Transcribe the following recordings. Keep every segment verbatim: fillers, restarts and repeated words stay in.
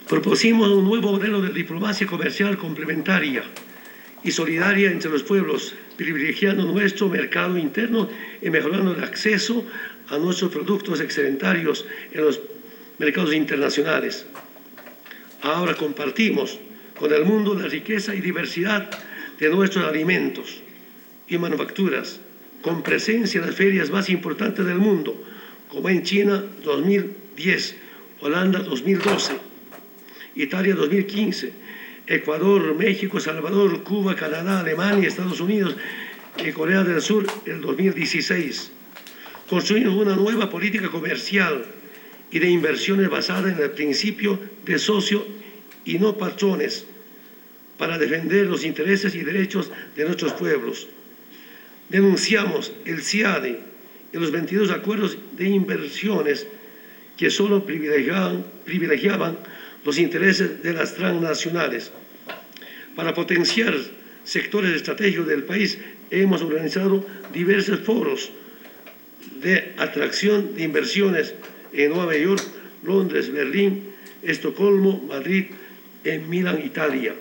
Propusimos un nuevo modelo de diplomacia comercial complementaria y solidaria entre los pueblos, privilegiando nuestro mercado interno y mejorando el acceso a nuestros productos excedentarios en los mercados internacionales. Ahora compartimos con el mundo la riqueza y diversidad de nuestros alimentos y manufacturas, con presencia en las ferias más importantes del mundo, como en China dos mil diez, Holanda dos mil doce, Italia dos mil quince, Ecuador, México, Salvador, Cuba, Canadá, Alemania, Estados Unidos y Corea del Sur el dos mil dieciséis. Construimos una nueva política comercial y de inversiones basada en el principio de socio y no patrones para defender los intereses y derechos de nuestros pueblos. Denunciamos el CIADE y los veintidós acuerdos de inversiones que solo privilegiaban, privilegiaban los intereses de las transnacionales. Para potenciar sectores estratégicos del país, hemos organizado diversos foros de atracción de inversiones en Nueva York, Londres, Berlín, Estocolmo, Madrid, en Milán, Italia.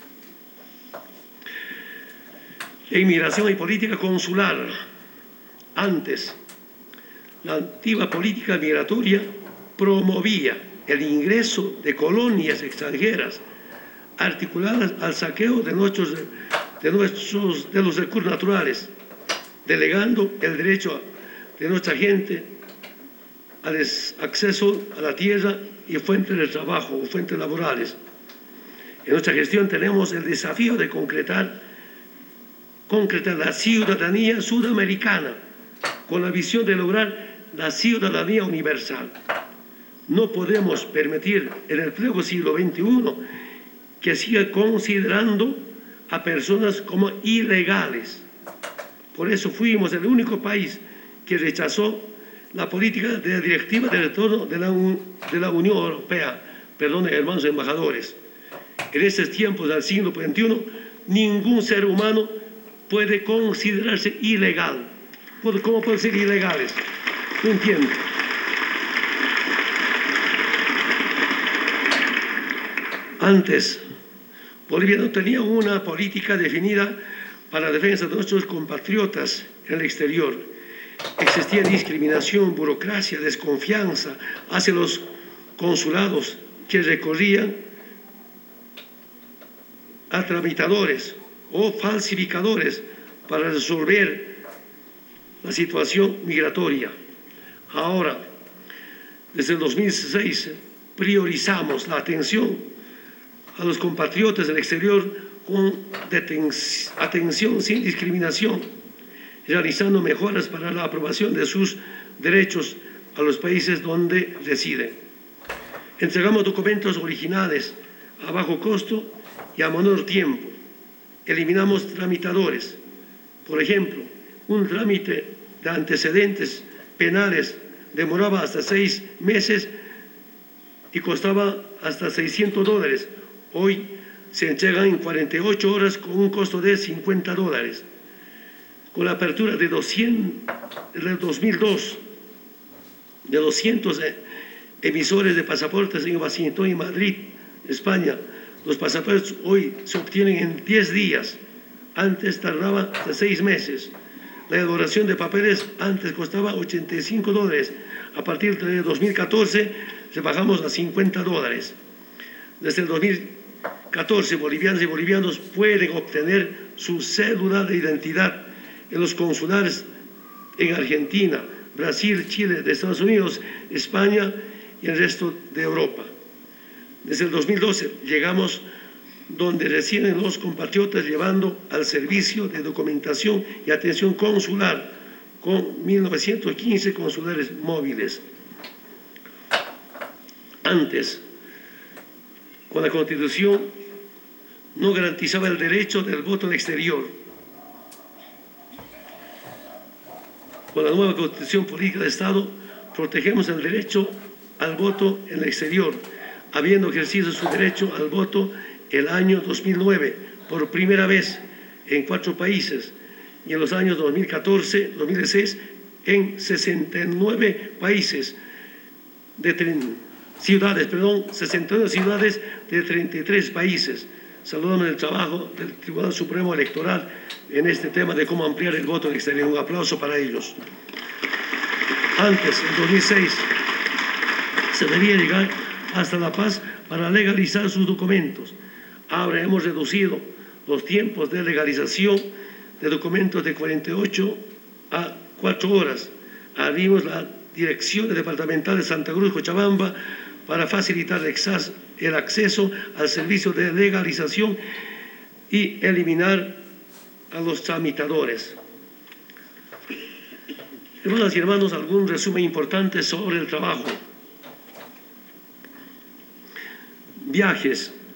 Inmigración y política consular. Antes, la antigua política migratoria promovía el ingreso de colonias extranjeras articuladas al saqueo de, nuestros, de, nuestros, de los recursos naturales, delegando el derecho de nuestra gente al acceso a la tierra y fuentes de trabajo o fuentes laborales. En nuestra gestión tenemos el desafío de concretar, concretar la ciudadanía sudamericana con la visión de lograr la ciudadanía universal. No podemos permitir en el pleno siglo veintiuno que siga considerando a personas como ilegales. Por eso fuimos el único país que rechazó la política de la directiva de retorno de la, de la Unión Europea. Perdón, hermanos embajadores. En estos tiempos del siglo veintiuno, ningún ser humano puede considerarse ilegal. ¿Cómo pueden ser ilegales? No entiendo. Antes, Bolivia no tenía una política definida para la defensa de nuestros compatriotas en el exterior. Existía discriminación, burocracia, desconfianza hacia los consulados que recorrían a tramitadores o falsificadores para resolver la situación migratoria. Ahora, desde el dos mil seis, priorizamos la atención a los compatriotas del exterior con atención sin discriminación, realizando mejoras para la aprobación de sus derechos a los países donde residen. Entregamos documentos originales a bajo costo y a menor tiempo. Eliminamos tramitadores. Por ejemplo, un trámite de antecedentes penales demoraba hasta seis meses y costaba hasta seiscientos dólares. Hoy se entregan en cuarenta y ocho horas con un costo de cincuenta dólares. Con la apertura de, doscientos, de dos mil dos de doscientos emisores de pasaportes en Washington y Madrid, España, los pasaportes hoy se obtienen en diez días. Antes tardaba hasta seis meses. La elaboración de papeles antes costaba ochenta y cinco dólares. A partir de dos mil catorce rebajamos a cincuenta dólares. Desde el dos mil catorce, bolivianos y bolivianos pueden obtener su cédula de identidad en los consulares en Argentina, Brasil, Chile, de Estados Unidos, España y el resto de Europa. Desde el dos mil doce llegamos donde residen los compatriotas, llevando al servicio de documentación y atención consular con mil novecientos quince consulares móviles. Antes, con la Constitución, no garantizaba el derecho del voto en el exterior. Con la nueva Constitución Política de Estado, protegemos el derecho al voto en el exterior, habiendo ejercido su derecho al voto el año dos mil nueve, por primera vez en cuatro países, y en los años dos mil catorce, dos mil dieciséis, en sesenta y nueve países, ciudades, perdón, sesenta y una ciudades de treinta y tres países. Saludamos el trabajo del Tribunal Supremo Electoral en este tema de cómo ampliar el voto en exterior. Un aplauso para ellos. Antes, en dos mil seis, se debía llegar hasta La Paz para legalizar sus documentos. Ahora hemos reducido los tiempos de legalización de documentos de cuarenta y ocho a cuatro horas. Abrimos la Dirección Departamental de Santa Cruz, Cochabamba, para facilitar el acceso al servicio de legalización y eliminar a los tramitadores. Hermanas y hermanos, algún resumen importante sobre el trabajo. Viajes.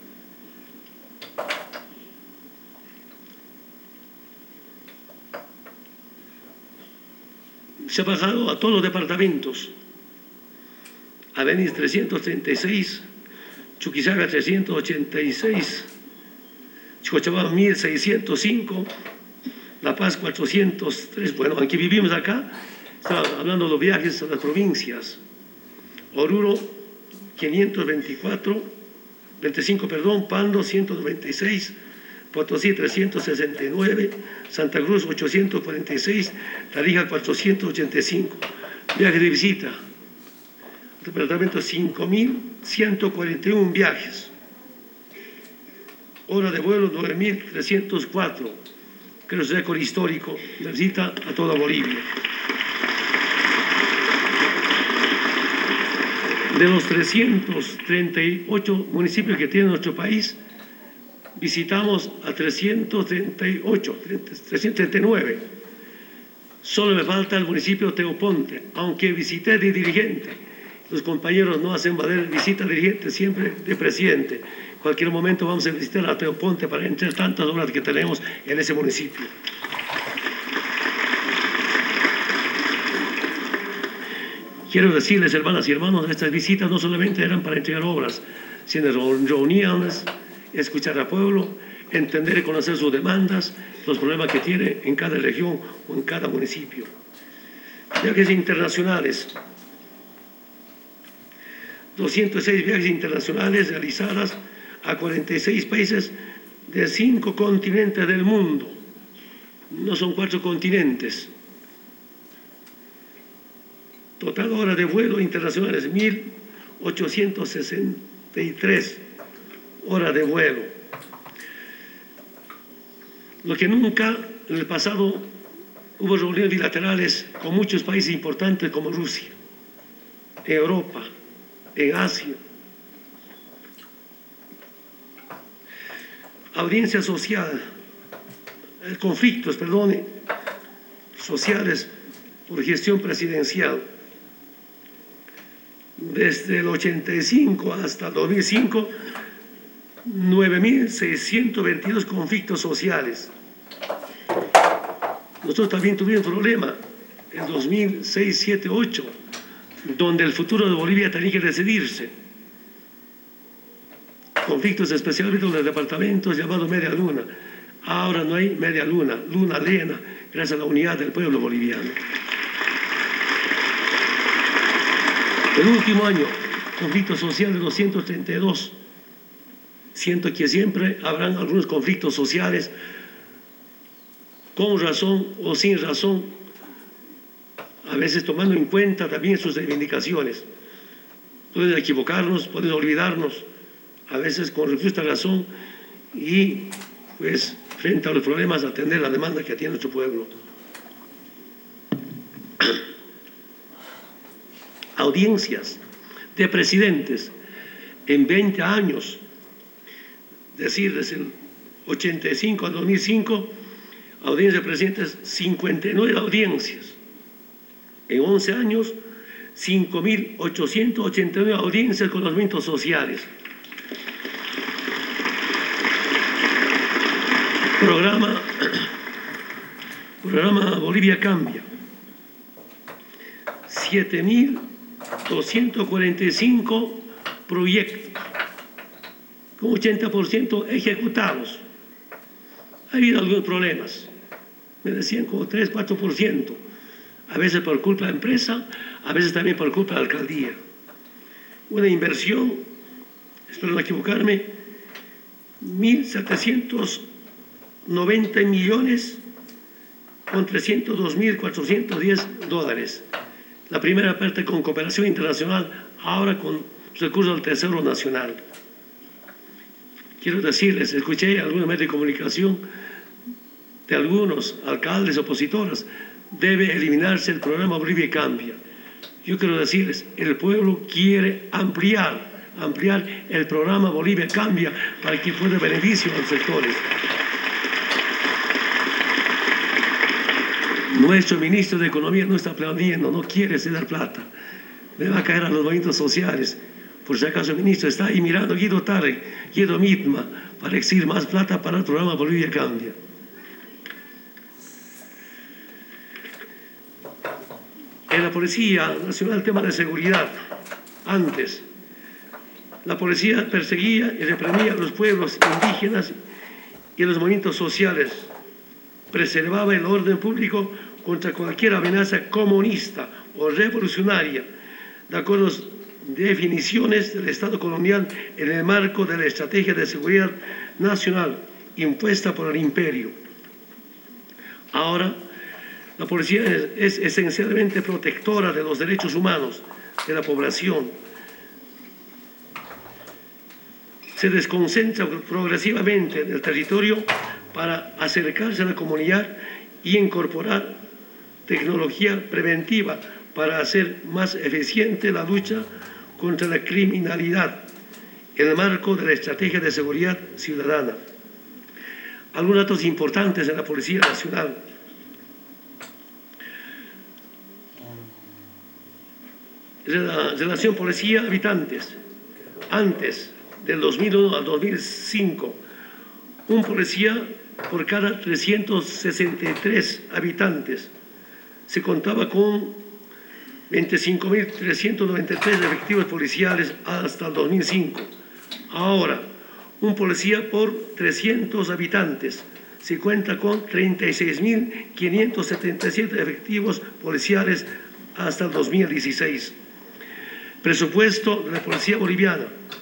Se ha bajado a todos los departamentos. Avenida trescientos treinta y seis, Chuquisaga trescientos ochenta y seis, Cochabamba mil seiscientos cinco, La Paz cuatrocientos tres. Bueno, aunque vivimos acá, estamos hablando de los viajes a las provincias. Oruro quinientos veinticuatro, veinticinco, perdón, Pando ciento noventa y seis, Potosí trescientos sesenta y nueve, Santa Cruz ochocientos cuarenta y seis, Tarija cuatrocientos ochenta y cinco. Viajes de visita. Departamento cinco mil ciento cuarenta y uno viajes. Hora de vuelo nueve mil trescientos cuatro. Creo que es récord histórico de visita a toda Bolivia. De los trescientos treinta y ocho municipios que tiene nuestro país, visitamos a trescientos treinta y ocho, trescientos treinta y nueve. Solo me falta el municipio de Teoponte, aunque visité de dirigente. Los compañeros no hacen valer visita dirigente, siempre de presidente. En cualquier momento vamos a visitar a Teoponte para entre tantas obras que tenemos en ese municipio. Quiero decirles, hermanas y hermanos, estas visitas no solamente eran para entregar obras, sino reuniones, escuchar al pueblo, entender y conocer sus demandas, los problemas que tiene en cada región o en cada municipio. Viajes internacionales. doscientos seis viajes internacionales realizadas a cuarenta y seis países de cinco continentes del mundo. No son cuatro continentes. Total horas de vuelo internacionales, mil ochocientos sesenta y tres horas de vuelo. Lo que nunca en el pasado hubo reuniones bilaterales con muchos países importantes como Rusia, Europa, en Asia. Audiencia social, conflictos, perdone, sociales por gestión presidencial. Desde el ochenta y cinco hasta el dos mil cinco, nueve mil seiscientos veintidós conflictos sociales. Nosotros también tuvimos un problema en dos mil seis, siete, ocho, donde el futuro de Bolivia tenía que decidirse. Conflictos especialmente en los departamentos llamados media luna. Ahora no hay media luna, luna llena, gracias a la unidad del pueblo boliviano. El último año, conflictos sociales doscientos treinta y dos. Siento que siempre habrán algunos conflictos sociales, con razón o sin razón, a veces tomando en cuenta también sus reivindicaciones. Pueden equivocarnos, pueden olvidarnos, a veces con justa razón, y pues frente a los problemas atender la demanda que tiene nuestro pueblo. Audiencias de presidentes en veinte años, es decir, desde el ochenta y cinco al dos mil cinco, audiencias de presidentes, cincuenta y nueve audiencias. En once años, cinco mil ochocientas ochenta y nueve audiencias con los movimientos sociales. Programa, programa Bolivia Cambia. siete mil doscientos cuarenta y cinco proyectos, con ochenta por ciento ejecutados. Ha habido algunos problemas, me decían como tres, cuatro por ciento, a veces por culpa de la empresa, a veces también por culpa de la alcaldía. una inversión, espero no equivocarme, mil setecientos noventa millones con trescientos dos mil cuatrocientos diez dólares. La primera parte con cooperación internacional, ahora con recursos del Tesoro Nacional. Quiero decirles, escuché algunos medios de comunicación de algunos alcaldes opositores, debe eliminarse el programa Bolivia Cambia. Yo quiero decirles, el pueblo quiere ampliar, ampliar el programa Bolivia Cambia para que pueda beneficiar a los sectores. Nuestro ministro de Economía no está aplaudiendo, no quiere ceder plata. Le va a caer a los movimientos sociales. Por si acaso el ministro está ahí mirando Guido Tarek, Guido Mitma, para exigir más plata para el programa Bolivia Cambia. En la Policía Nacional, el tema de seguridad. Antes, la policía perseguía y reprimía a los pueblos indígenas y a los movimientos sociales. Preservaba el orden público contra cualquier amenaza comunista o revolucionaria, de acuerdo a las definiciones del Estado colonial en el marco de la Estrategia de Seguridad Nacional impuesta por el Imperio. Ahora, la policía es, es esencialmente protectora de los derechos humanos de la población. Se desconcentra progresivamente en el territorio para acercarse a la comunidad y incorporar tecnología preventiva para hacer más eficiente la lucha contra la criminalidad en el marco de la Estrategia de Seguridad Ciudadana. Algunos datos importantes en la Policía Nacional. La relación policía-habitantes. Antes del dos mil uno al dos mil cinco, un policía por cada trescientos sesenta y tres habitantes. Se contaba con veinticinco mil trescientos noventa y tres efectivos policiales hasta el dos mil cinco. Ahora, un policía por trescientos habitantes. Se cuenta con treinta y seis mil quinientos setenta y siete efectivos policiales hasta el dos mil dieciséis. Presupuesto de la Policía Boliviana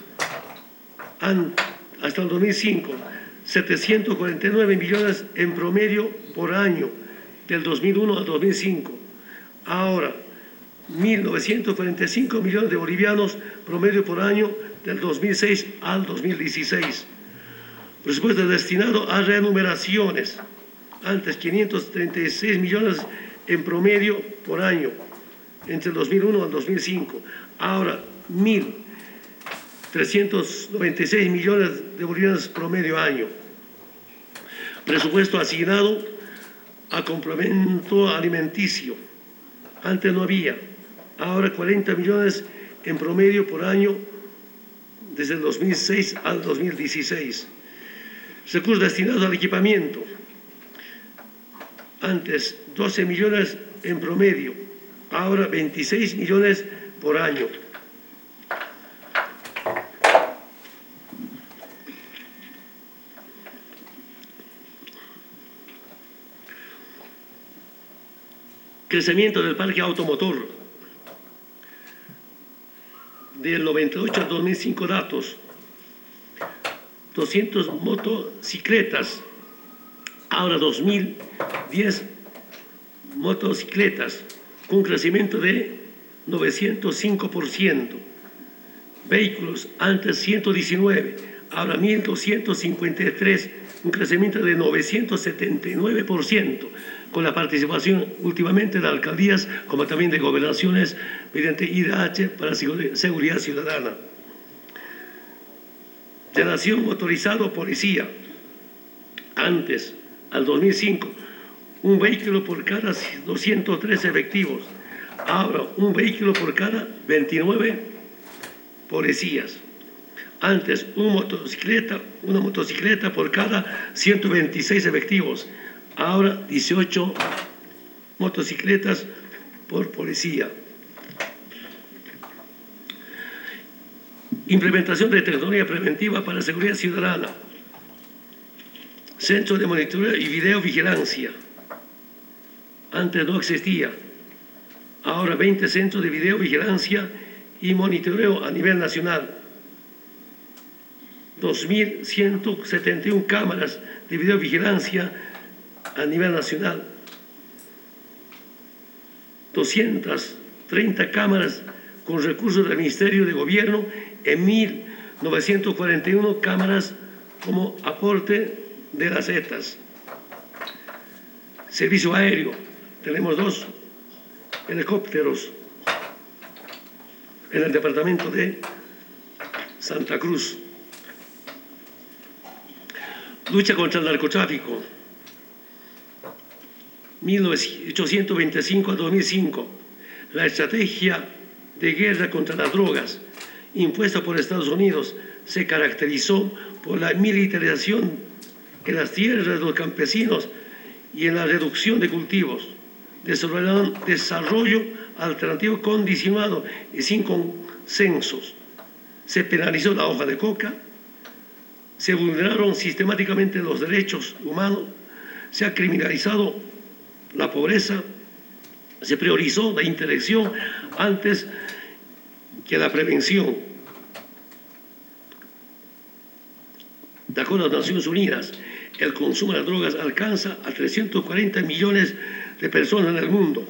hasta el dos mil cinco, setecientos cuarenta y nueve millones en promedio por año, del dos mil uno al dos mil cinco. Ahora, mil novecientos cuarenta y cinco millones de bolivianos promedio por año, del dos mil seis al dos mil dieciséis. Presupuesto destinado a remuneraciones. Antes, quinientos treinta y seis millones en promedio por año, entre el dos mil uno al dos mil cinco. Ahora, mil trescientos noventa y seis millones de bolivianos promedio año. Presupuesto asignado a complemento alimenticio. Antes no había. Ahora cuarenta millones en promedio por año desde el dos mil seis al dos mil dieciséis. Recursos destinados al equipamiento. Antes doce millones en promedio. Ahora veintiséis millones por año. Crecimiento del parque automotor. Del noventa y ocho al dos mil cinco datos. doscientas motocicletas. Ahora dos mil diez motocicletas, con un crecimiento de novecientos cinco por ciento. Vehículos, antes ciento diecinueve, ahora mil doscientos cincuenta y tres, un crecimiento de novecientos setenta y nueve por ciento, con la participación últimamente de alcaldías como también de gobernaciones mediante I D H para seguridad ciudadana. Relación motorizado policía. Antes, al dos mil cinco, un vehículo por cada doscientos tres efectivos. Ahora, un vehículo por cada veintinueve policías. Antes, una motocicleta, una motocicleta por cada ciento veintiséis efectivos. Ahora, dieciocho motocicletas por policía. Implementación de tecnología preventiva para seguridad ciudadana. Centro de monitoreo y videovigilancia. Antes no existía. Ahora veinte centros de videovigilancia y monitoreo a nivel nacional. dos mil ciento setenta y una cámaras de videovigilancia a nivel nacional. doscientas treinta cámaras con recursos del Ministerio de Gobierno en mil novecientas cuarenta y una cámaras como aporte de las E T As. Servicio aéreo, tenemos dos helicópteros en el departamento de Santa Cruz. Lucha contra el narcotráfico, mil ochocientos veinticinco a dos mil cinco. La estrategia de guerra contra las drogas impuesta por Estados Unidos se caracterizó por la militarización en las tierras de los campesinos y en la reducción de cultivos, desarrollo alternativo condicionado y sin consensos. Se penalizó la hoja de coca, se vulneraron sistemáticamente los derechos humanos, se ha criminalizado la pobreza, se priorizó la interdicción antes que la prevención. De acuerdo a las Naciones Unidas, el consumo de drogas alcanza a trescientos cuarenta millones de personas en el mundo,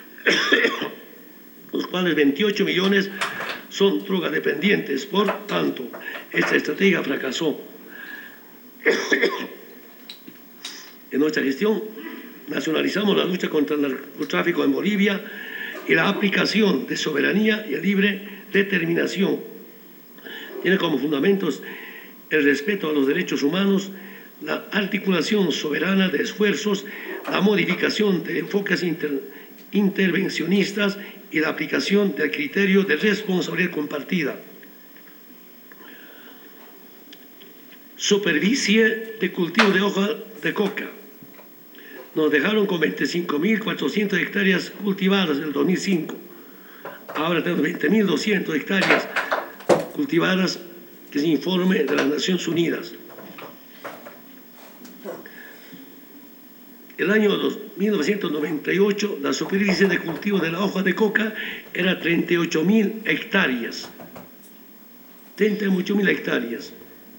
los cuales veintiocho millones son drogadependientes. Por tanto, esta estrategia fracasó. En nuestra gestión, nacionalizamos la lucha contra el narcotráfico en Bolivia y la aplicación de soberanía y libre determinación. Tiene como fundamentos el respeto a los derechos humanos, la articulación soberana de esfuerzos, la modificación de enfoques inter, intervencionistas y la aplicación del criterio de responsabilidad compartida. Superficie de cultivo de hoja de coca. Nos dejaron con veinticinco mil cuatrocientas hectáreas cultivadas en el dos mil cinco. Ahora tenemos veinte mil doscientas hectáreas cultivadas, que es informe de las Naciones Unidas. El año mil novecientos noventa y ocho, la superficie de cultivo de la hoja de coca era treinta y ocho mil hectáreas. treinta y ocho mil hectáreas.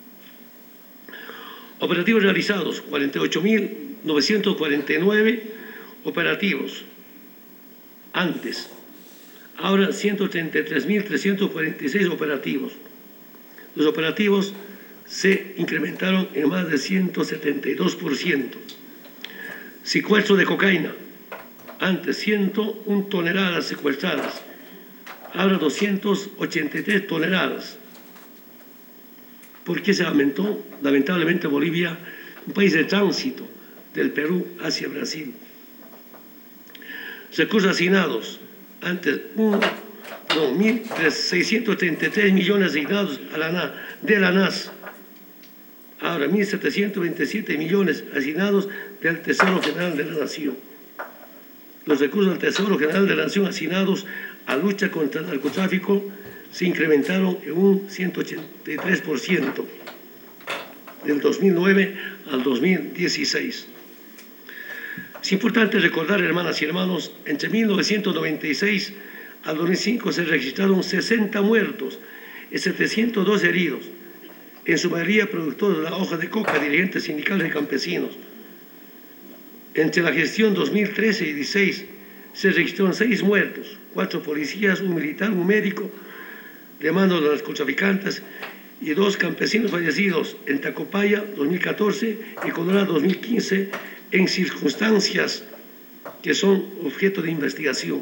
Operativos realizados, cuarenta y ocho mil novecientos cuarenta y nueve operativos antes. Ahora ciento treinta y tres mil trescientos cuarenta y seis operativos. Los operativos se incrementaron en más de ciento setenta y dos por ciento. Secuestro de cocaína. Antes ciento una toneladas secuestradas. Ahora doscientas ochenta y tres toneladas. ¿Por qué se aumentó? Lamentablemente Bolivia, un país de tránsito del Perú hacia Brasil. Recursos asignados. Antes uno, no, mil seiscientos treinta y tres millones asignados a la, de la N A S. Ahora mil setecientos veintisiete millones asignados del Tesoro General de la Nación. Los recursos del Tesoro General de la Nación asignados a lucha contra el narcotráfico se incrementaron en un ciento ochenta y tres por ciento del dos mil nueve al dos mil dieciséis. Es importante recordar, hermanas y hermanos, entre mil novecientos noventa y seis al dos mil cinco se registraron sesenta muertos y setecientos dos heridos, en su mayoría productores de la hoja de coca, dirigentes sindicales y campesinos. Entre la gestión dos mil trece y dieciséis se registraron seis muertos, cuatro policías, un militar, un médico, de mano de los narcotraficantes, y dos campesinos fallecidos en Tacopaya dos mil catorce y Colorado dos mil quince, en circunstancias que son objeto de investigación.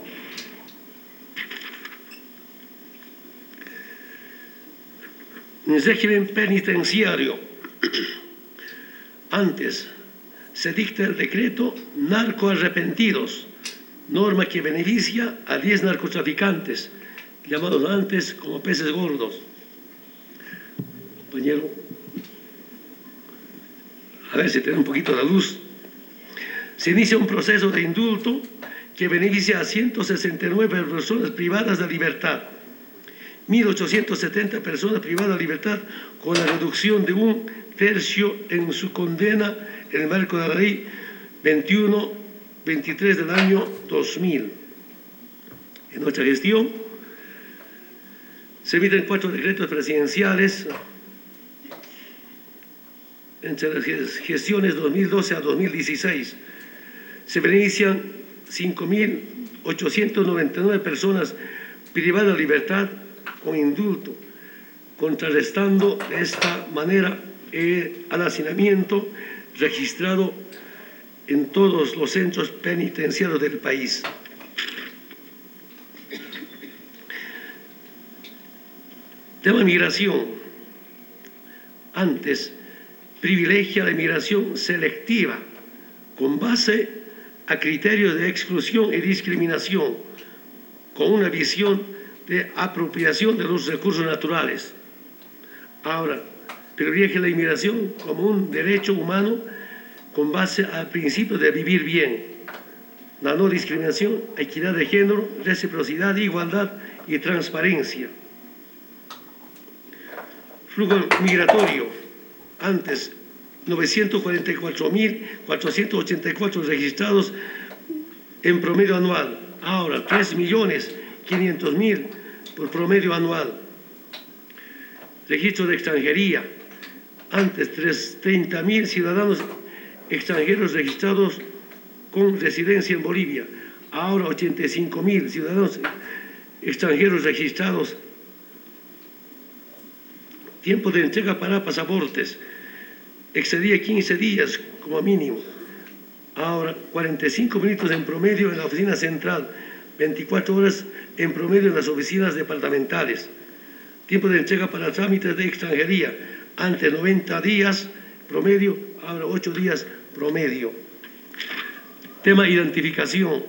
En el régimen penitenciario, antes se dicta el decreto narcoarrepentidos, norma que beneficia a diez narcotraficantes, llamados antes como peces gordos. Compañero, a ver si tiene un poquito de luz. Se inicia un proceso de indulto que beneficia a ciento sesenta y nueve personas privadas de libertad, mil ochocientas setenta personas privadas de libertad, con la reducción de un tercio en su condena en el marco de la ley veintiuno veintitrés del año dos mil. En nuestra gestión Se emiten cuatro decretos presidenciales entre las gestiones dos mil doce a dos mil dieciséis. Se benefician cinco mil ochocientas noventa y nueve personas privadas de libertad con indulto, contrarrestando de esta manera el hacinamiento registrado en todos los centros penitenciarios del país. Tema migración. Antes, privilegia la migración selectiva con base a criterios de exclusión y discriminación, con una visión de apropiación de los recursos naturales. Ahora, privilegia la inmigración como un derecho humano con base al principio de vivir bien, la no discriminación, equidad de género, reciprocidad, igualdad y transparencia. Flujo migratorio. Antes, novecientos cuarenta y cuatro mil cuatrocientos ochenta y cuatro registrados en promedio anual. Ahora, tres millones quinientos mil por promedio anual. Registro de extranjería. Antes, treinta mil ciudadanos extranjeros registrados con residencia en Bolivia. Ahora, ochenta y cinco mil ciudadanos extranjeros registrados. Tiempo de entrega para pasaportes. Excedía quince días como mínimo. Ahora, cuarenta y cinco minutos en promedio en la oficina central, veinticuatro horas en promedio en las oficinas departamentales. Tiempo de entrega para trámites de extranjería. Antes noventa días promedio, ahora ocho días promedio. Tema identificación.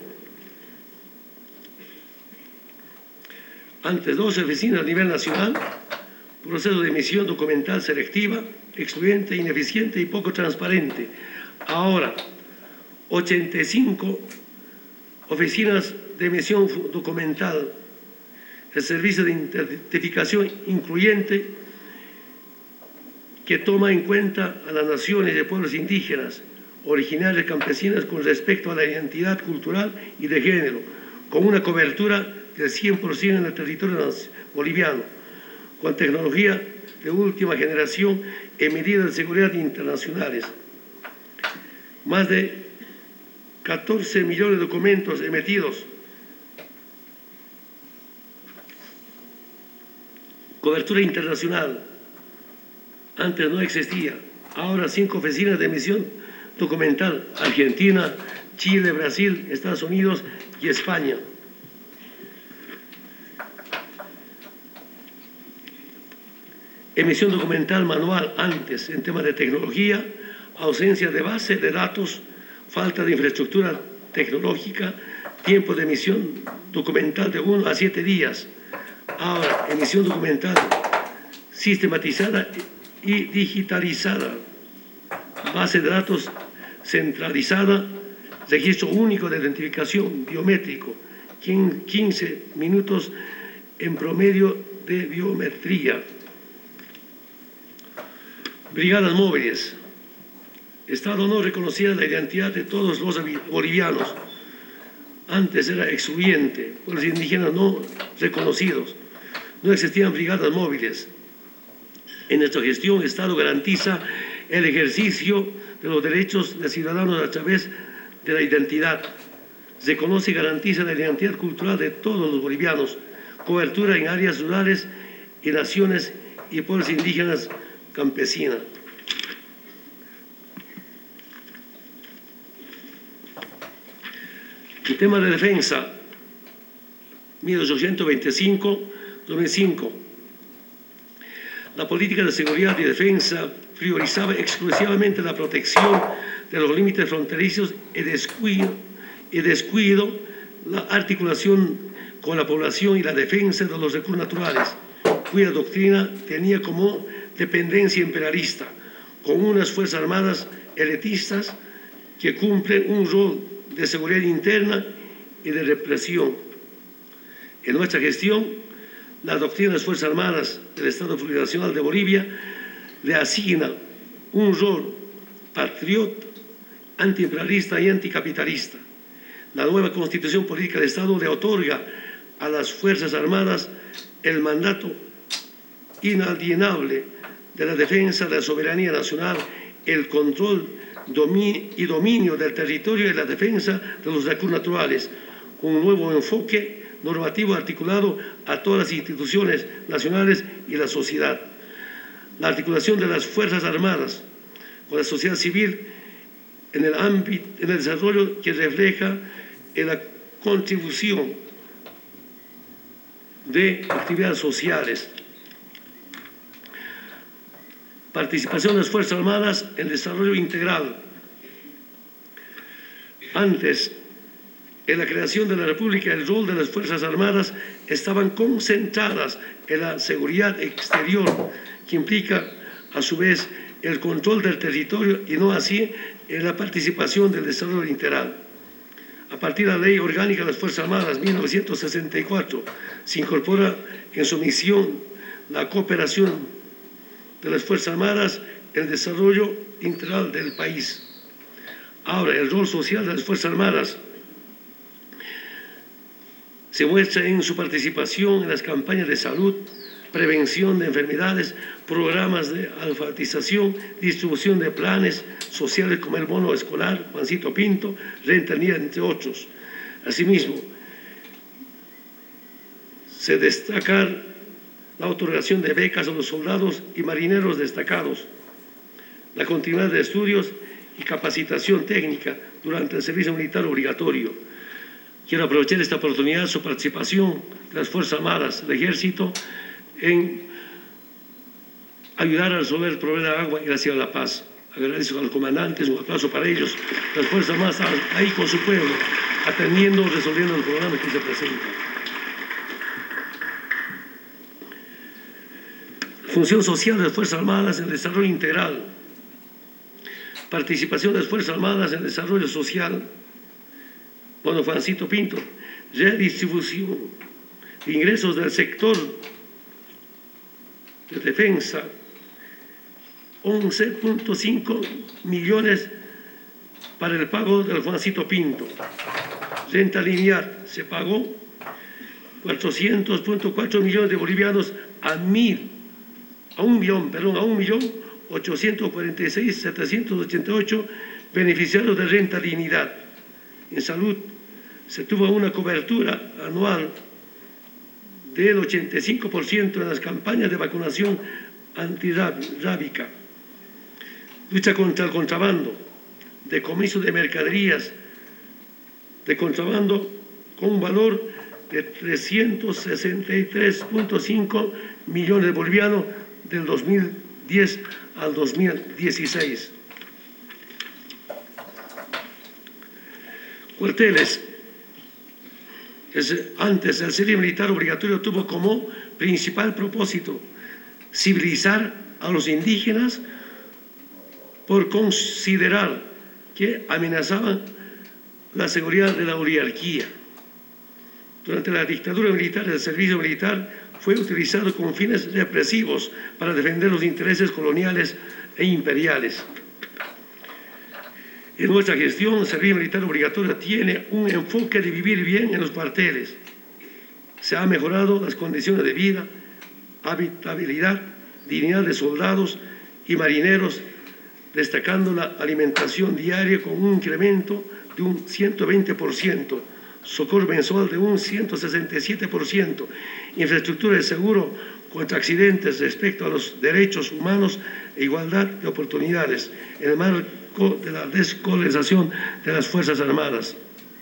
Antes doce oficinas a nivel nacional. Proceso de emisión documental selectiva, excluyente, ineficiente y poco transparente. Ahora, ochenta y cinco oficinas de emisión documental, el servicio de identificación incluyente que toma en cuenta a las naciones de pueblos indígenas, originarios campesinas con respecto a la identidad cultural y de género, con una cobertura del cien por ciento en el territorio boliviano, con tecnología de última generación en medidas de seguridad internacionales. Más de catorce millones de documentos emitidos. Cobertura internacional. Antes no existía. Ahora cinco oficinas de emisión documental. Argentina, Chile, Brasil, Estados Unidos y España. Emisión documental manual antes en temas de tecnología, ausencia de base de datos, falta de infraestructura tecnológica, tiempo de emisión documental de uno a siete días. Ahora, emisión documental sistematizada y digitalizada, base de datos centralizada, registro único de identificación biométrico, quince minutos en promedio de biometría. Brigadas móviles. Estado no reconocía la identidad de todos los bolivianos. Antes era excluyente, por los indígenas no reconocidos. No existían brigadas móviles. En nuestra gestión, el Estado garantiza el ejercicio de los derechos de ciudadanos a través de la identidad. Reconoce y garantiza la identidad cultural de todos los bolivianos. Cobertura en áreas rurales y naciones y pueblos indígenas campesina. El tema de defensa, mil ochocientos veinticinco a dos mil cinco. La política de seguridad y defensa priorizaba exclusivamente la protección de los límites fronterizos y descuido, y descuido la articulación con la población y la defensa de los recursos naturales, cuya doctrina tenía como dependencia imperialista, con unas Fuerzas Armadas elitistas que cumplen un rol de seguridad interna y de represión. En nuestra gestión, la doctrina de las Fuerzas Armadas del Estado Plurinacional de Bolivia le asigna un rol patriota, antiimperialista y anticapitalista. La nueva Constitución Política del Estado le otorga a las Fuerzas Armadas el mandato inalienable de la defensa de la soberanía nacional, el control y dominio del territorio y la defensa de los recursos naturales, con un nuevo enfoque normativo articulado a todas las instituciones nacionales y la sociedad. La articulación de las Fuerzas Armadas con la sociedad civil en el ámbito, en el desarrollo que refleja en la contribución de actividades sociales. Participación de las Fuerzas Armadas en el desarrollo integral. Antes, en la creación de la República, el rol de las Fuerzas Armadas estaban concentradas en la seguridad exterior, que implica, a su vez, el control del territorio y no así en la participación del desarrollo integral. A partir de la Ley Orgánica de las Fuerzas Armadas, mil novecientos sesenta y cuatro, se incorpora en su misión la cooperación de las Fuerzas Armadas en el desarrollo integral del país. Ahora, el rol social de las Fuerzas Armadas se muestra en su participación en las campañas de salud, prevención de enfermedades, programas de alfabetización, distribución de planes sociales como el bono escolar, Juancito Pinto, renta niña, entre otros. Asimismo, se destaca la otorgación de becas a los soldados y marineros destacados, la continuidad de estudios y capacitación técnica durante el servicio militar obligatorio. Quiero aprovechar esta oportunidad, su participación de las Fuerzas Armadas, del Ejército, en ayudar a resolver el problema de agua y la ciudad de La Paz. Agradezco a los comandantes, un aplauso para ellos. Las Fuerzas Armadas están ahí con su pueblo, atendiendo, resolviendo el problema que se presenta. Función social de las Fuerzas Armadas en el desarrollo integral. Participación de las Fuerzas Armadas en el desarrollo social. Bueno, Juancito Pinto, redistribución de ingresos del sector de defensa, once punto cinco millones para el pago del Juancito Pinto. Renta lineal, se pagó cuatrocientos punto cuatro millones de bolivianos a mil, a un millón, perdón, a un millón ochocientos cuarenta y seis mil setecientos ochenta y ocho beneficiarios de renta dignidad. En salud se tuvo una cobertura anual del ochenta y cinco por ciento en las campañas de vacunación antirrábica. Lucha contra el contrabando, decomiso de mercaderías de contrabando con un valor de trescientos sesenta y tres punto cinco millones de bolivianos del dos mil diez al dos mil dieciséis. Cuarteles. Antes, el servicio militar obligatorio tuvo como principal propósito civilizar a los indígenas por considerar que amenazaban la seguridad de la oligarquía. Durante la dictadura militar, el servicio militar fue utilizado con fines represivos para defender los intereses coloniales e imperiales. En nuestra gestión, el servicio militar obligatorio tiene un enfoque de vivir bien en los cuarteles. Se han mejorado las condiciones de vida, habitabilidad, dignidad de soldados y marineros, destacando la alimentación diaria con un incremento de un ciento veinte por ciento, socorro mensual de un ciento sesenta y siete por ciento, infraestructura de seguro contra accidentes respecto a los derechos humanos e igualdad de oportunidades, en el marco de la descolonización de las Fuerzas Armadas.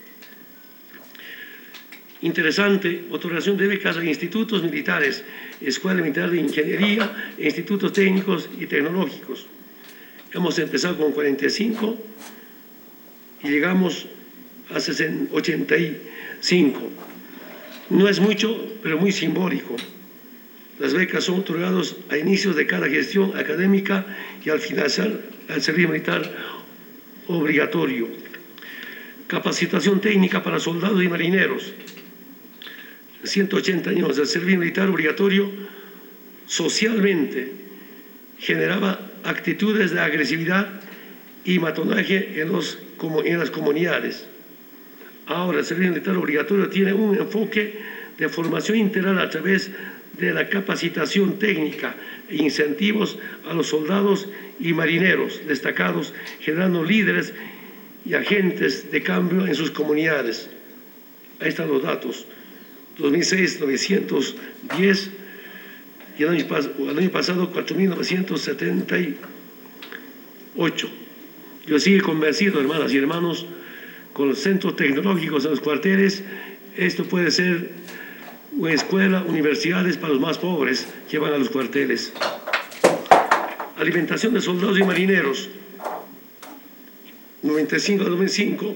Interesante, otorgación de becas a institutos militares, Escuela Militar de Ingeniería e institutos técnicos y tecnológicos. Hemos empezado con cuarenta y cinco y llegamos a ochenta y cinco. No es mucho, pero muy simbólico. Las becas son otorgadas a inicios de cada gestión académica y al finalizar el servicio militar obligatorio. Capacitación técnica para soldados y marineros. ciento ochenta años del servicio militar obligatorio socialmente generaba actitudes de agresividad y matonaje en, los, en las comunidades. Ahora el servicio militar obligatorio tiene un enfoque de formación integral a través de la capacitación técnica e incentivos a los soldados y marineros destacados, generando líderes y agentes de cambio en sus comunidades. Ahí están los datos. dos mil seis, novecientos diez, y el año, el año pasado cuatro mil novecientos setenta y ocho. Yo sigo convencido, hermanas y hermanos, con los centros tecnológicos en los cuarteles, esto puede ser una escuela, universidades para los más pobres que van a los cuarteles. Alimentación de soldados y marineros, noventa y cinco a dos mil cinco,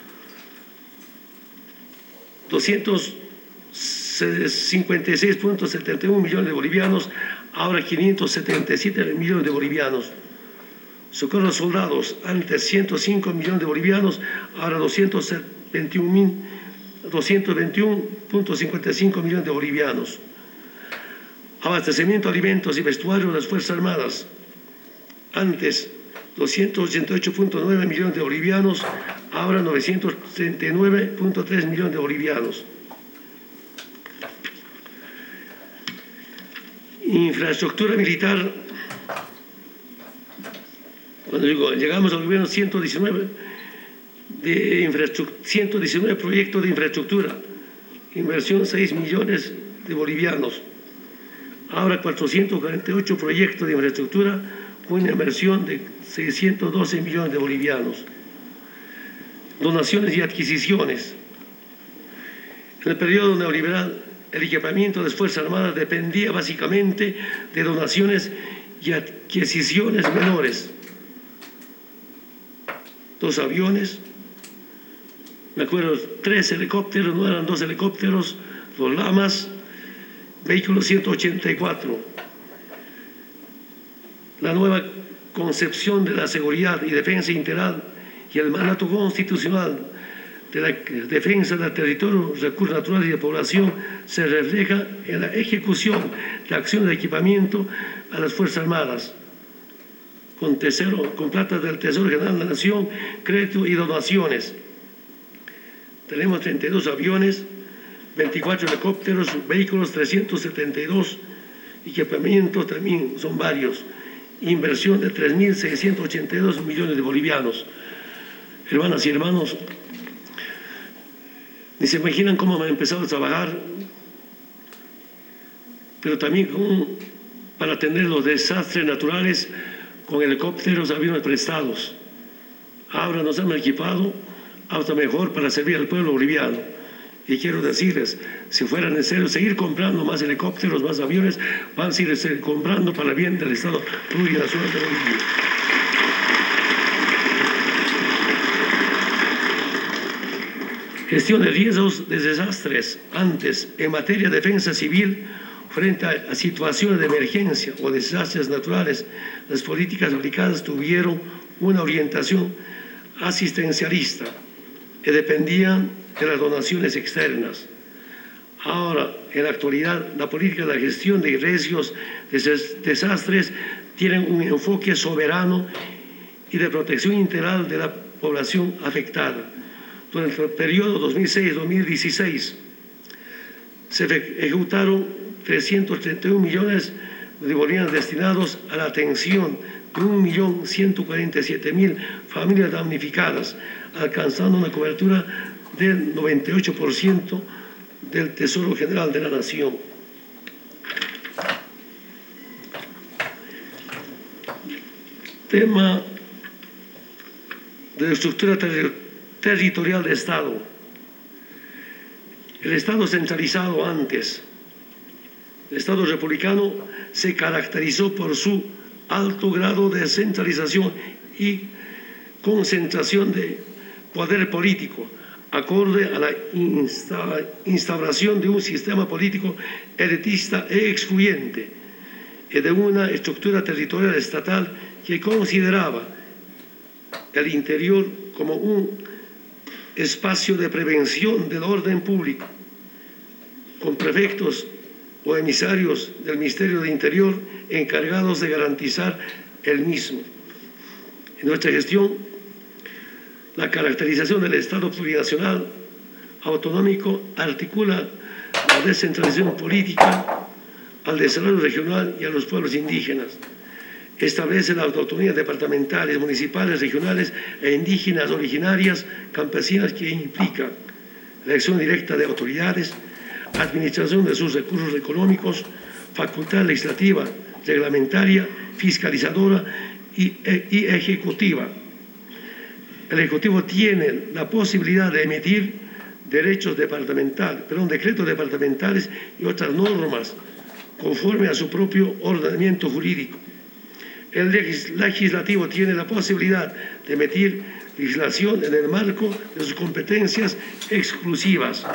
doscientos cincuenta y seis punto setenta y uno millones de bolivianos, ahora quinientos setenta y siete millones de bolivianos. Socorro a soldados, antes ciento cinco millones de bolivianos, ahora doscientos veintiuno punto cincuenta y cinco millones de bolivianos. Abastecimiento de alimentos y vestuario de las Fuerzas Armadas, antes doscientos ochenta y ocho punto nueve millones de bolivianos, ahora novecientos treinta y nueve punto tres millones de bolivianos. Infraestructura militar, cuando digo, llegamos al gobierno ciento diecinueve, de ciento diecinueve proyectos de infraestructura, inversión seis millones de bolivianos. Ahora cuatrocientos cuarenta y ocho proyectos de infraestructura con una inversión de seiscientos doce millones de bolivianos. Donaciones y adquisiciones. En el periodo neoliberal, el equipamiento de las Fuerzas Armadas dependía básicamente de donaciones y adquisiciones menores. Dos aviones, me acuerdo, tres helicópteros, no eran dos helicópteros, los Lamas, vehículos ciento ochenta y cuatro. La nueva concepción de la seguridad y defensa integral y el mandato constitucional de la defensa del territorio, recursos naturales y de población se refleja en la ejecución de acciones de equipamiento a las Fuerzas Armadas, con, tesoro, con plata del Tesoro General de la Nación, crédito y donaciones. Tenemos treinta y dos aviones, veinticuatro helicópteros, vehículos trescientos setenta y dos, equipamientos también son varios, inversión de tres mil seiscientos ochenta y dos millones de bolivianos. Hermanas y hermanos, ni se imaginan cómo me he empezado a trabajar, pero también con, para atender los desastres naturales con helicópteros, aviones prestados. Ahora nos han equipado hasta mejor para servir al pueblo boliviano. Y quiero decirles, si fuera necesario seguir comprando más helicópteros, más aviones, van a seguir comprando para el bien del Estado plurinacional de Bolivia. Gestión de riesgos de desastres. Antes, en materia de defensa civil, frente a situaciones de emergencia o desastres naturales, las políticas aplicadas tuvieron una orientación asistencialista que dependían de las donaciones externas. Ahora, en la actualidad, la política de la gestión de riesgos de desastres tiene un enfoque soberano y de protección integral de la población afectada. Durante el periodo dos mil seis a dos mil dieciséis se ejecutaron trescientos treinta y un millones de bolivianos destinados a la atención de un millón ciento cuarenta y siete mil familias damnificadas, alcanzando una cobertura del noventa y ocho por ciento del Tesoro General de la Nación. Tema de la estructura ter territorial de Estado. El Estado centralizado antes, el Estado republicano, se caracterizó por su alto grado de centralización y concentración de poder político, acorde a la insta instauración de un sistema político elitista e excluyente y de una estructura territorial estatal que consideraba el interior como un espacio de prevención del orden público, con prefectos o emisarios del Ministerio de Interior encargados de garantizar el mismo. En nuestra gestión, la caracterización del Estado plurinacional autonómico articula la descentralización política, al desarrollo regional y a los pueblos indígenas. Establece las autonomías departamentales, municipales, regionales e indígenas originarias, campesinas, que implica la elección directa de autoridades, administración de sus recursos económicos, facultad legislativa, reglamentaria, fiscalizadora y, e, y ejecutiva. El Ejecutivo tiene la posibilidad de emitir derechos departamentales, perdón, decretos departamentales y otras normas conforme a su propio ordenamiento jurídico. El legislativo tiene la posibilidad de emitir legislación en el marco de sus competencias exclusivas.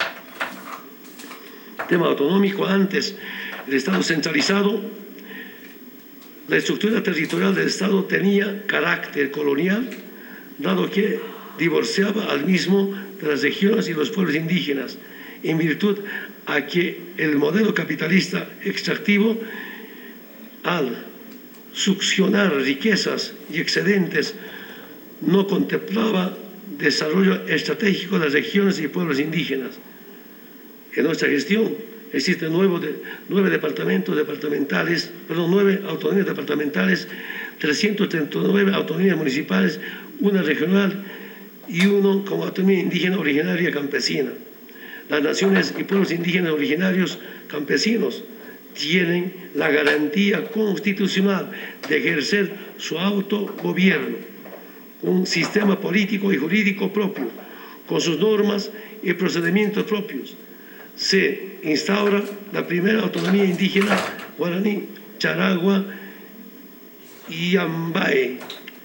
Tema autonómico. Antes, el Estado centralizado, la estructura territorial del Estado tenía carácter colonial, dado que divorciaba al mismo de las regiones y los pueblos indígenas, en virtud a que el modelo capitalista extractivo, al succionar riquezas y excedentes, no contemplaba desarrollo estratégico de las regiones y pueblos indígenas. En nuestra gestión existen nueve, de, nueve departamentos departamentales, perdón, nueve autonomías departamentales, trescientas treinta y nueve autonomías municipales, una regional y uno como autonomía indígena originaria campesina. Las naciones y pueblos indígenas originarios campesinos tienen la garantía constitucional de ejercer su autogobierno, un sistema político y jurídico propio, con sus normas y procedimientos propios. Se instaura la primera autonomía indígena guaraní, Charagua y Yambae.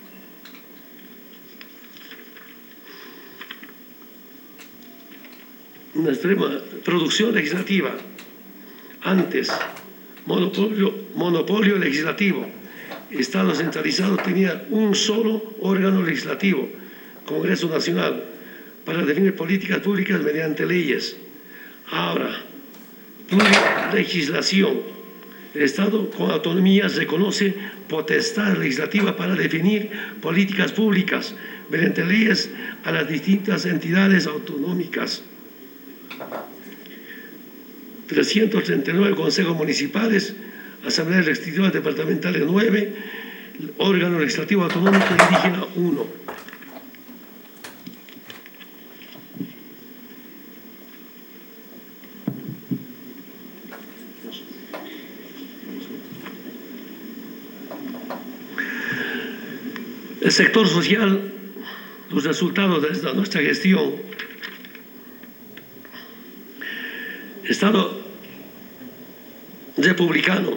Una extrema producción legislativa. Antes, monopolio, monopolio legislativo. Estado centralizado tenía un solo órgano legislativo, Congreso Nacional, para definir políticas públicas mediante leyes. Ahora, legislación. El Estado con autonomías reconoce potestad legislativa para definir políticas públicas mediante leyes a las distintas entidades autonómicas. trescientos treinta y nueve consejos municipales, asambleas legislativas departamentales nueve, órgano legislativo autonómico indígena uno. El sector social, los resultados de nuestra gestión. Estado republicano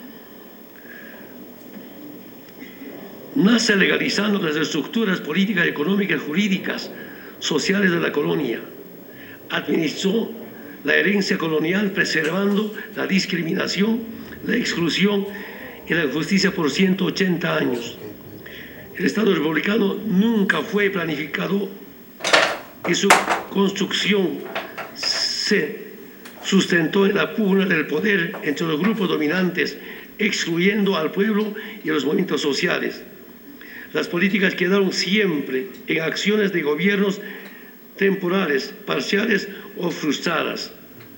nace legalizando las estructuras políticas, económicas, jurídicas, sociales de la colonia. Administró la herencia colonial preservando la discriminación, la exclusión y la injusticia por ciento ochenta años. El Estado republicano nunca fue planificado y su construcción se sustentó en la pugna del poder entre los grupos dominantes, excluyendo al pueblo y a los movimientos sociales. Las políticas quedaron siempre en acciones de gobiernos temporales, parciales o frustradas.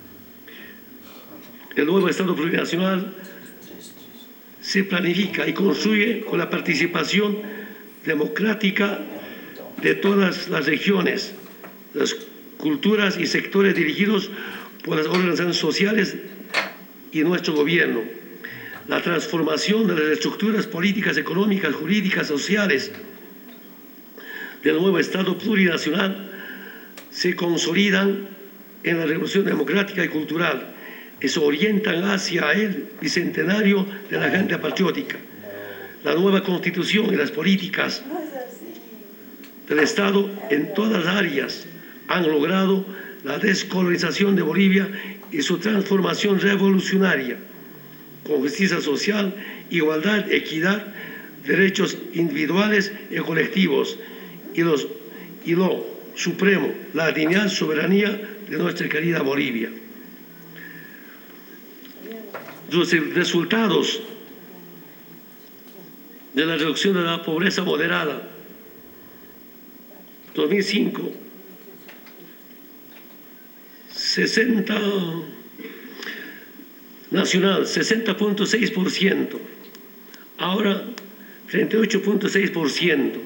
El nuevo Estado plurinacional se planifica y construye con la participación democrática de todas las regiones, las culturas y sectores dirigidos por las organizaciones sociales y nuestro gobierno. La transformación de las estructuras políticas, económicas, jurídicas, sociales del nuevo Estado plurinacional se consolidan en la revolución democrática y cultural y se orientan hacia el bicentenario de la agenda patriótica. La nueva Constitución y las políticas del Estado en todas las áreas han logrado la descolonización de Bolivia y su transformación revolucionaria, con justicia social, igualdad, equidad, derechos individuales y colectivos, y, los, y lo supremo, la dignidad, soberanía de nuestra querida Bolivia. Los resultados de la reducción de la pobreza moderada, dos mil cinco, sesenta, nacional sesenta punto seis por ciento, ahora treinta y ocho punto seis por ciento.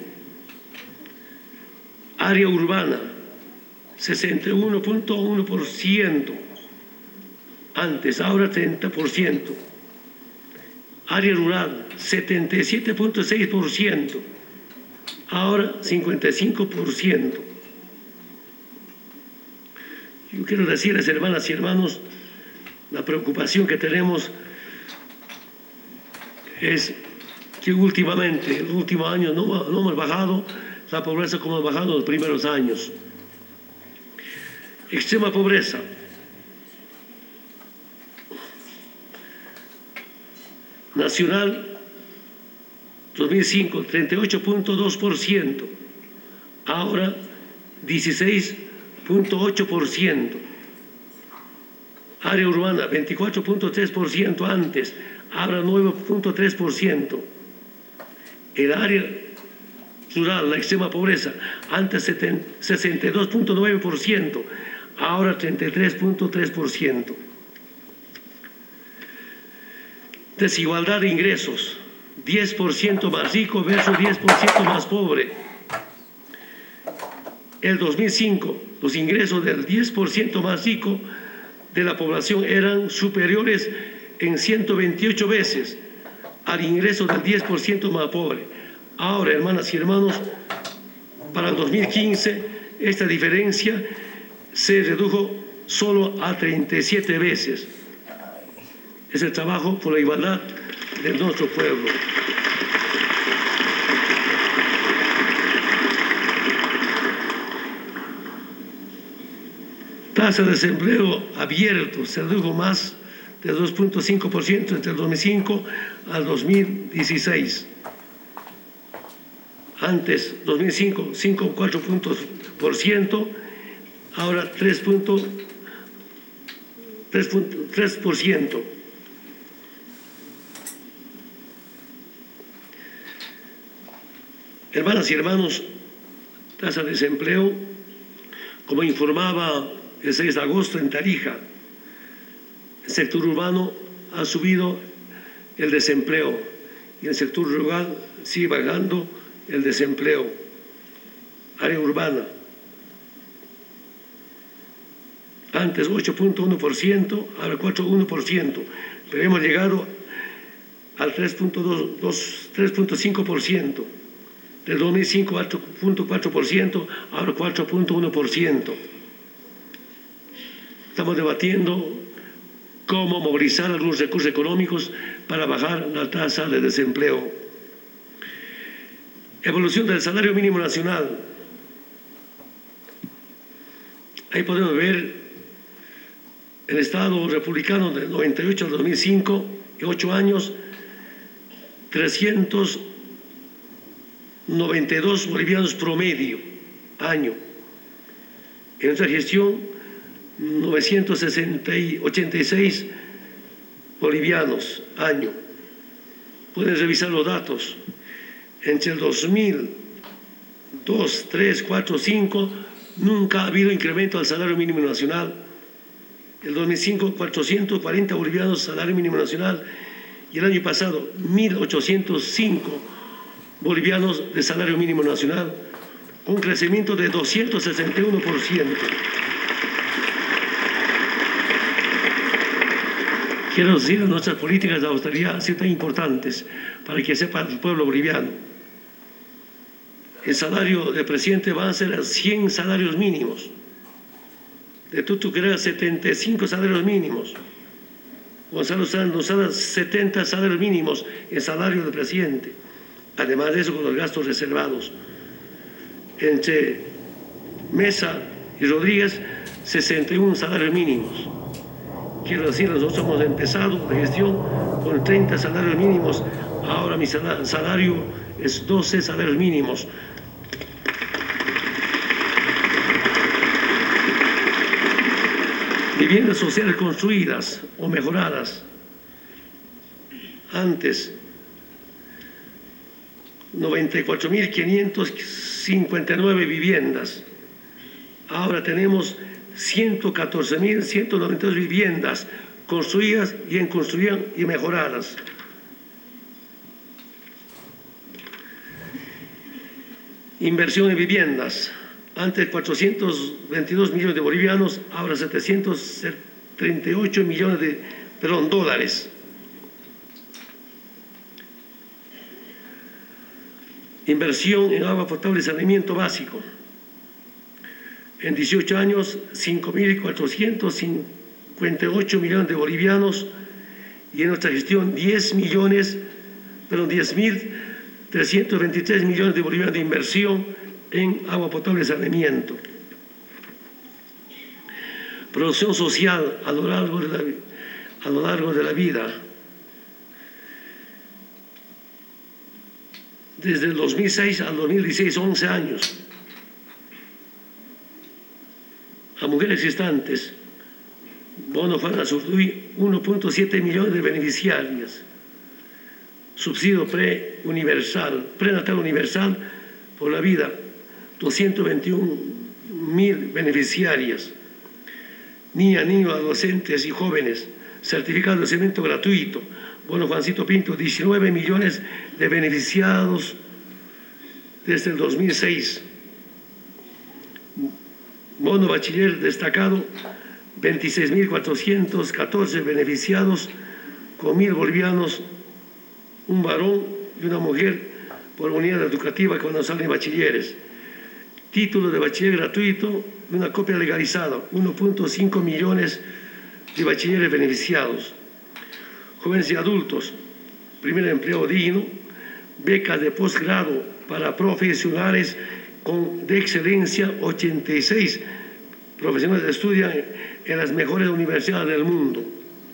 Área urbana sesenta y uno punto uno por ciento, antes, ahora treinta por ciento. Área rural setenta y siete punto seis por ciento, ahora cincuenta y cinco por ciento. Yo quiero decirles, hermanas y hermanos, la preocupación que tenemos es que últimamente, en los últimos años, no, no hemos bajado la pobreza como ha bajado en los primeros años. Extrema pobreza. Nacional, dos mil cinco, treinta y ocho punto dos por ciento, ahora dieciséis punto ocho por ciento. Área urbana, veinticuatro punto tres por ciento antes, ahora nueve punto tres por ciento. El área rural, la extrema pobreza, antes sesenta y dos punto nueve por ciento, ahora treinta y tres punto tres por ciento. Desigualdad de ingresos, diez por ciento más rico versus diez por ciento más pobre. El dos mil cinco, los ingresos del diez por ciento más rico de la población eran superiores en ciento veintiocho veces al ingreso del diez por ciento más pobre. Ahora, hermanas y hermanos, para el dos mil quince, esta diferencia se redujo solo a treinta y siete veces. Es el trabajo por la igualdad de nuestro pueblo. Tasa de desempleo abierto se redujo más de dos punto cinco por ciento entre el dos mil cinco al dos mil dieciséis. Antes, dos mil cinco, cinco coma cuatro puntos por ciento, ahora tres punto tres por ciento. Hermanas y hermanos, tasa de desempleo, como informaba el seis de agosto en Tarija, el sector urbano ha subido el desempleo y el sector rural sigue bajando el desempleo. Área urbana, antes ocho punto uno por ciento, ahora cuatro punto uno por ciento, pero hemos llegado al tres punto cinco por ciento. Del dos mil cinco, cuatro punto cuatro por ciento, ahora cuatro punto uno por ciento. Estamos debatiendo cómo movilizar algunos recursos económicos para bajar la tasa de desempleo. Evolución del salario mínimo nacional. Ahí podemos ver el Estado republicano del noventa y ocho al dos mil cinco, y ocho años, trescientos noventa y dos bolivianos promedio año. En nuestra gestión, novecientos ochenta y seis bolivianos año. Pueden revisar los datos. Entre el dos mil dos, tres, cuatro, cinco, nunca ha habido incremento al salario mínimo nacional. El dos mil cinco, cuatrocientos cuarenta bolivianos salario mínimo nacional, y el año pasado, mil ochocientos cinco bolivianos de salario mínimo nacional, un crecimiento de doscientos sesenta y uno por ciento. Quiero decir, nuestras políticas de austeridad han sido tan importantes para que sepa el pueblo boliviano. El salario del presidente va a ser a cien salarios mínimos. De Tutu crea setenta y cinco salarios mínimos. Gonzalo Sanz nos da setenta salarios mínimos en salario del presidente. Además de eso, con los gastos reservados. Entre Mesa y Rodríguez, sesenta y uno salarios mínimos. Quiero decir, nosotros hemos empezado la gestión con treinta salarios mínimos, ahora mi salario es doce salarios mínimos. Viviendas sociales construidas o mejoradas. Antes, noventa y cuatro mil quinientas cincuenta y nueve viviendas. Ahora tenemos ciento catorce mil ciento noventa y dos viviendas construidas y en construir y mejoradas. Inversión en viviendas, antes cuatrocientos veintidós millones de bolivianos, ahora setecientos treinta y ocho millones de perdón, dólares. Inversión en agua potable y saneamiento básico. En dieciocho años, cinco mil cuatrocientos cincuenta y ocho millones de bolivianos, y en nuestra gestión diez millones, perdón, diez mil trescientos veintitrés millones de bolivianos de inversión en agua potable y saneamiento. Producción social a lo largo de la, a lo largo de la vida. Desde el dos mil seis al dos mil dieciséis, once años. A mujeres gestantes, bono Juana Zurduy, uno punto siete millones de beneficiarias. Subsidio pre-universal, prenatal universal por la vida, doscientos veintiún mil beneficiarias. Niñas, niños, adolescentes y jóvenes, certificado de nacimiento gratuito. Bono Juancito Pinto, diecinueve millones de beneficiados desde el dos mil seis. Bono bachiller destacado, veintiséis mil cuatrocientos catorce beneficiados con mil bolivianos, un varón y una mujer por unidad educativa cuando salen bachilleres. Título de bachiller gratuito y una copia legalizada, uno punto cinco millones de bachilleres beneficiados. Jóvenes y adultos, primer empleo digno, becas de posgrado para profesionales con, de excelencia, ochenta y seis profesionales estudian en las mejores universidades del mundo.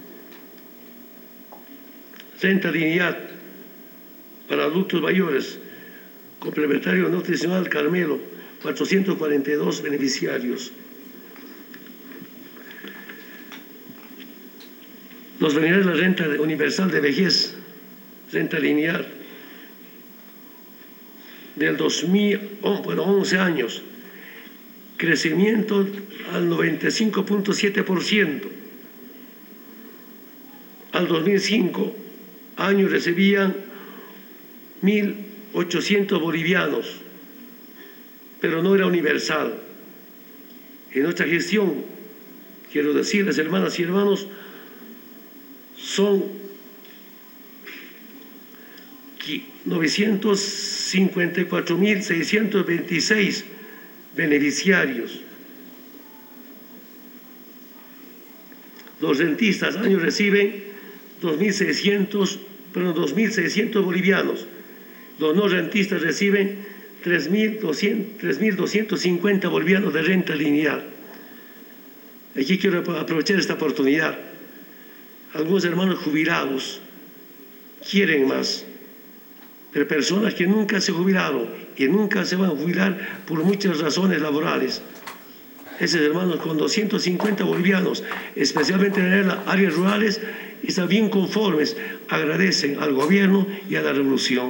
Renta dignidad para adultos mayores, complementario nutricional Carmelo, cuatrocientos cuarenta y dos beneficiarios. Los beneficiarios de la renta universal de vejez, renta lineal, del dos mil, bueno, once años, crecimiento al noventa y cinco punto siete por ciento. Al dos mil cinco, años recibían mil ochocientos bolivianos, pero no era universal. En nuestra gestión, quiero decirles, hermanas y hermanos, son novecientos cincuenta y cuatro mil seiscientos veintiséis beneficiarios. Los rentistas años reciben dos mil seiscientos, perdón, dos mil seiscientos bolivianos. Los no rentistas reciben tres mil doscientos cincuenta bolivianos de renta lineal. Aquí quiero aprovechar esta oportunidad. Algunos hermanos jubilados quieren más, pero personas que nunca se jubilaron y nunca se van a jubilar por muchas razones laborales. Esos hermanos con doscientos cincuenta bolivianos, especialmente en las áreas rurales, están bien conformes, agradecen al gobierno y a la revolución.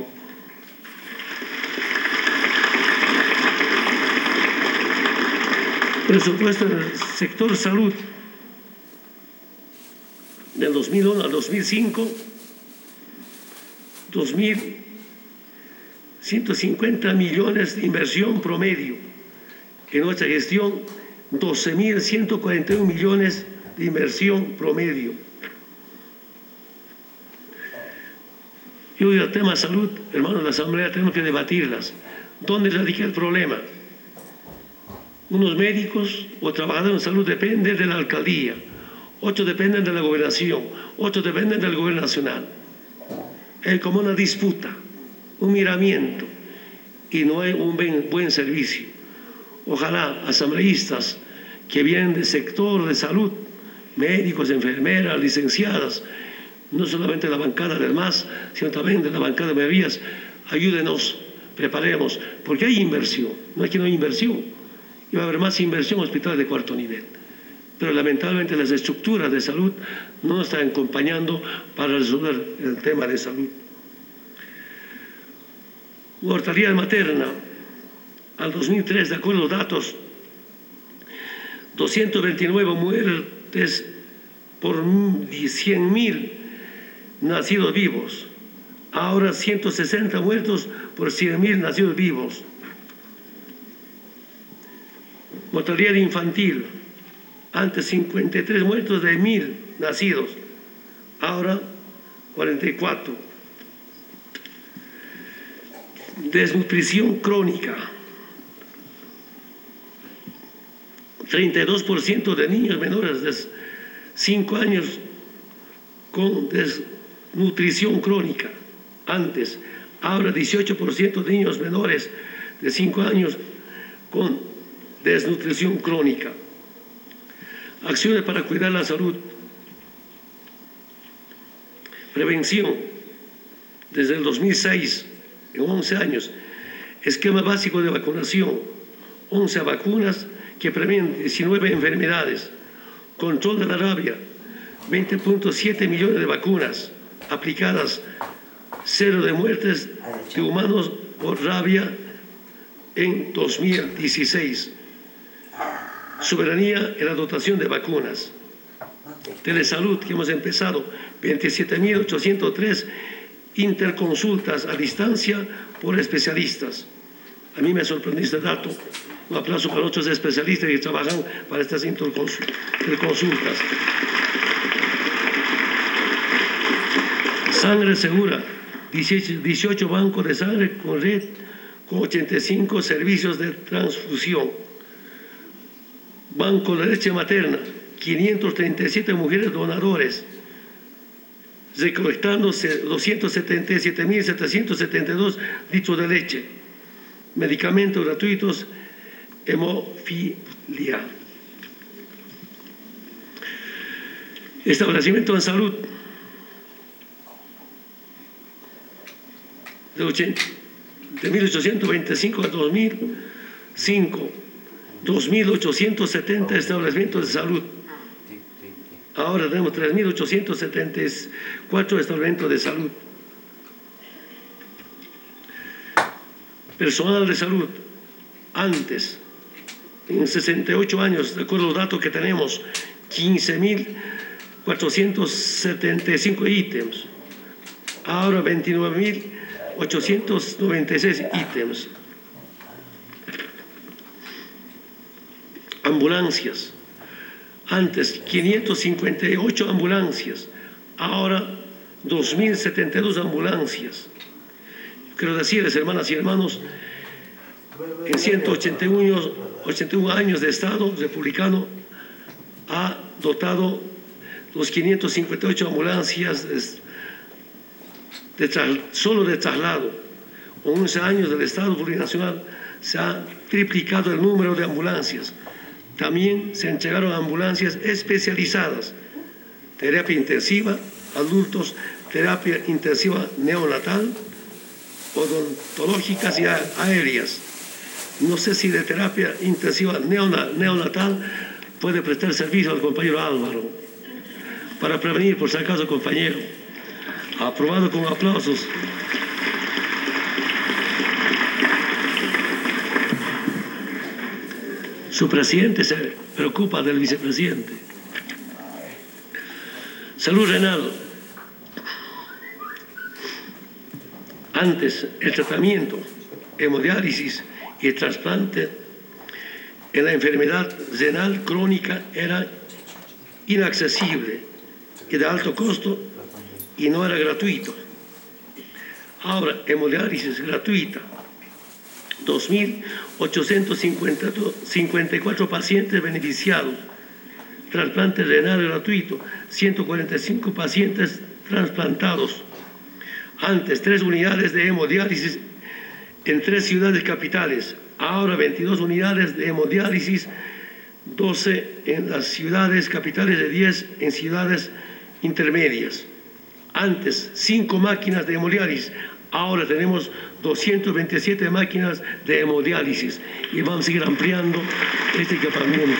Presupuesto en el sector salud del dos mil uno al dos mil cinco, dos mil ciento cincuenta millones de inversión promedio. En nuestra gestión, doce mil ciento cuarenta y uno millones de inversión promedio. Yo digo, el tema salud, hermanos de la Asamblea, tenemos que debatirlas. ¿Dónde radica el problema? Unos médicos o trabajadores en salud dependen de la alcaldía, otros dependen de la gobernación, otros dependen del gobierno nacional. Es como una disputa, un miramiento, y no hay un buen, buen servicio. Ojalá asambleístas que vienen del sector de salud, médicos, enfermeras, licenciadas, no solamente de la bancada del M A S, sino también de la bancada de mayorías, ayúdenos, preparemos, porque hay inversión, no es que no hay inversión. Y va a haber más inversión en hospitales de cuarto nivel. Pero lamentablemente las estructuras de salud no nos están acompañando para resolver el tema de salud. Mortalidad materna, al dos mil tres, de acuerdo a los datos, doscientas veintinueve muertes por cien mil nacidos vivos. Ahora ciento sesenta muertos por cien mil nacidos vivos. Mortalidad infantil. Antes cincuenta y tres muertos de mil nacidos. Ahora cuarenta y cuatro. Desnutrición crónica. treinta y dos por ciento de niños menores de cinco años con desnutrición crónica. Antes, ahora dieciocho por ciento de niños menores de cinco años con desnutrición crónica. Acciones para cuidar la salud. Prevención. Desde el dos mil seis, en once años, esquema básico de vacunación, once vacunas que previenen diecinueve enfermedades, control de la rabia, veinte punto siete millones de vacunas aplicadas, cero de muertes de humanos por rabia en dos mil dieciséis. Soberanía en la dotación de vacunas. Telesalud, que hemos empezado, veintisiete mil ochocientos tres interconsultas a distancia por especialistas. A mí me sorprendió este dato. Un aplauso para otros especialistas que trabajan para estas interconsultas. Sangre segura, dieciocho bancos de sangre con red, con ochenta y cinco servicios de transfusión. Banco de leche materna, quinientas treinta y siete mujeres donadoras, recolectando doscientos setenta y siete mil setecientos setenta y dos litros de leche. Medicamentos gratuitos, hemofilia. Establecimiento en salud. De mil ochocientos veinticinco a dos mil cinco, dos mil ochocientos setenta establecimientos de salud. Ahora tenemos tres mil ochocientos setenta y cuatro establecimientos de salud. Personal de salud. Antes, en sesenta y ocho años, de acuerdo a los datos que tenemos, quince mil cuatrocientos setenta y cinco ítems. Ahora veintinueve mil ochocientos noventa y seis ítems. Ambulancias. Antes, quinientas cincuenta y ocho ambulancias. Ahora, dos mil setenta y dos ambulancias. Quiero decirles, hermanas y hermanos, en ciento ochenta y uno años de Estado republicano ha dotado los quinientas cincuenta y ocho ambulancias de, de, solo de traslado. En once años del Estado plurinacional se ha triplicado el número de ambulancias. También se entregaron ambulancias especializadas, terapia intensiva, adultos, terapia intensiva neonatal, odontológicas y aéreas. No sé si de terapia intensiva neonatal puede prestar servicio al compañero Álvaro, para prevenir, por si acaso, compañero. Aprobado con aplausos. Su presidente se preocupa del vicepresidente. Salud renal. Antes, el tratamiento, hemodiálisis y el trasplante en la enfermedad renal crónica era inaccesible y de alto costo y no era gratuito. Ahora, hemodiálisis gratuita. dos mil ochocientos cincuenta y cuatro pacientes beneficiados. Trasplante renal gratuito, ciento cuarenta y cinco pacientes trasplantados. Antes, tres unidades de hemodiálisis en tres ciudades capitales. Ahora, veintidós unidades de hemodiálisis, doce en las ciudades capitales, de diez en ciudades intermedias. Antes, cinco máquinas de hemodiálisis. Ahora tenemos doscientas veintisiete máquinas de hemodiálisis y vamos a seguir ampliando este equipamiento.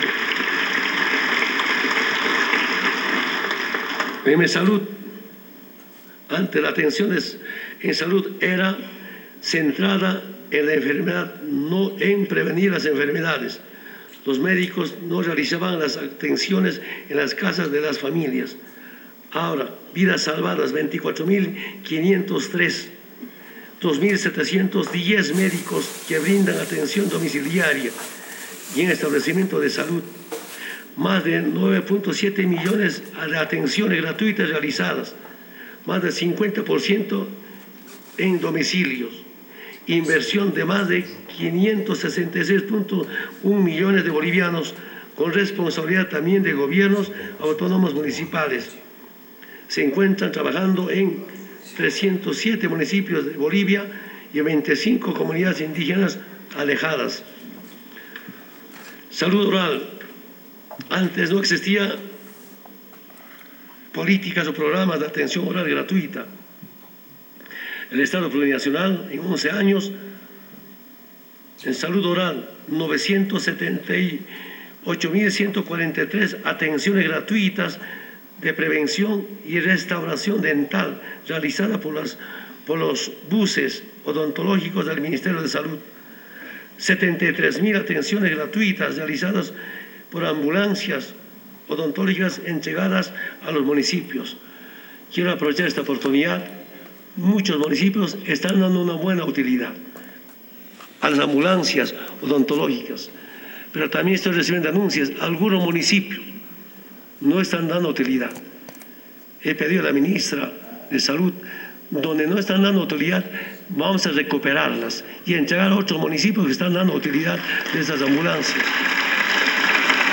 En salud, antes la atención en salud era centrada en la enfermedad, no en prevenir las enfermedades. Los médicos no realizaban las atenciones en las casas de las familias. Ahora, vidas salvadas, veinticuatro mil quinientos tres, dos mil setecientos diez médicos que brindan atención domiciliaria y en establecimiento de salud. Más de nueve punto siete millones de atenciones gratuitas realizadas, más del cincuenta por ciento en domicilios. Inversión de más de quinientos sesenta y seis punto uno millones de bolivianos, con responsabilidad también de gobiernos autónomos municipales. Se encuentran trabajando en trescientos siete municipios de Bolivia y veinticinco comunidades indígenas alejadas. Salud oral. Antes no existía políticas o programas de atención oral gratuita. El Estado plurinacional, en once años, en salud oral, novecientas setenta y ocho mil ciento cuarenta y tres atenciones gratuitas de prevención y restauración dental realizadas por, las, por los buses odontológicos del Ministerio de Salud. setenta y tres mil atenciones gratuitas realizadas por ambulancias odontológicas entregadas a los municipios. Quiero aprovechar esta oportunidad. Muchos municipios están dando una buena utilidad a las ambulancias odontológicas, pero también estoy recibiendo anuncios, algunos municipios no están dando utilidad. He pedido a la ministra de Salud, donde no están dando utilidad, vamos a recuperarlas y entregar a otros municipios que están dando utilidad de esas ambulancias.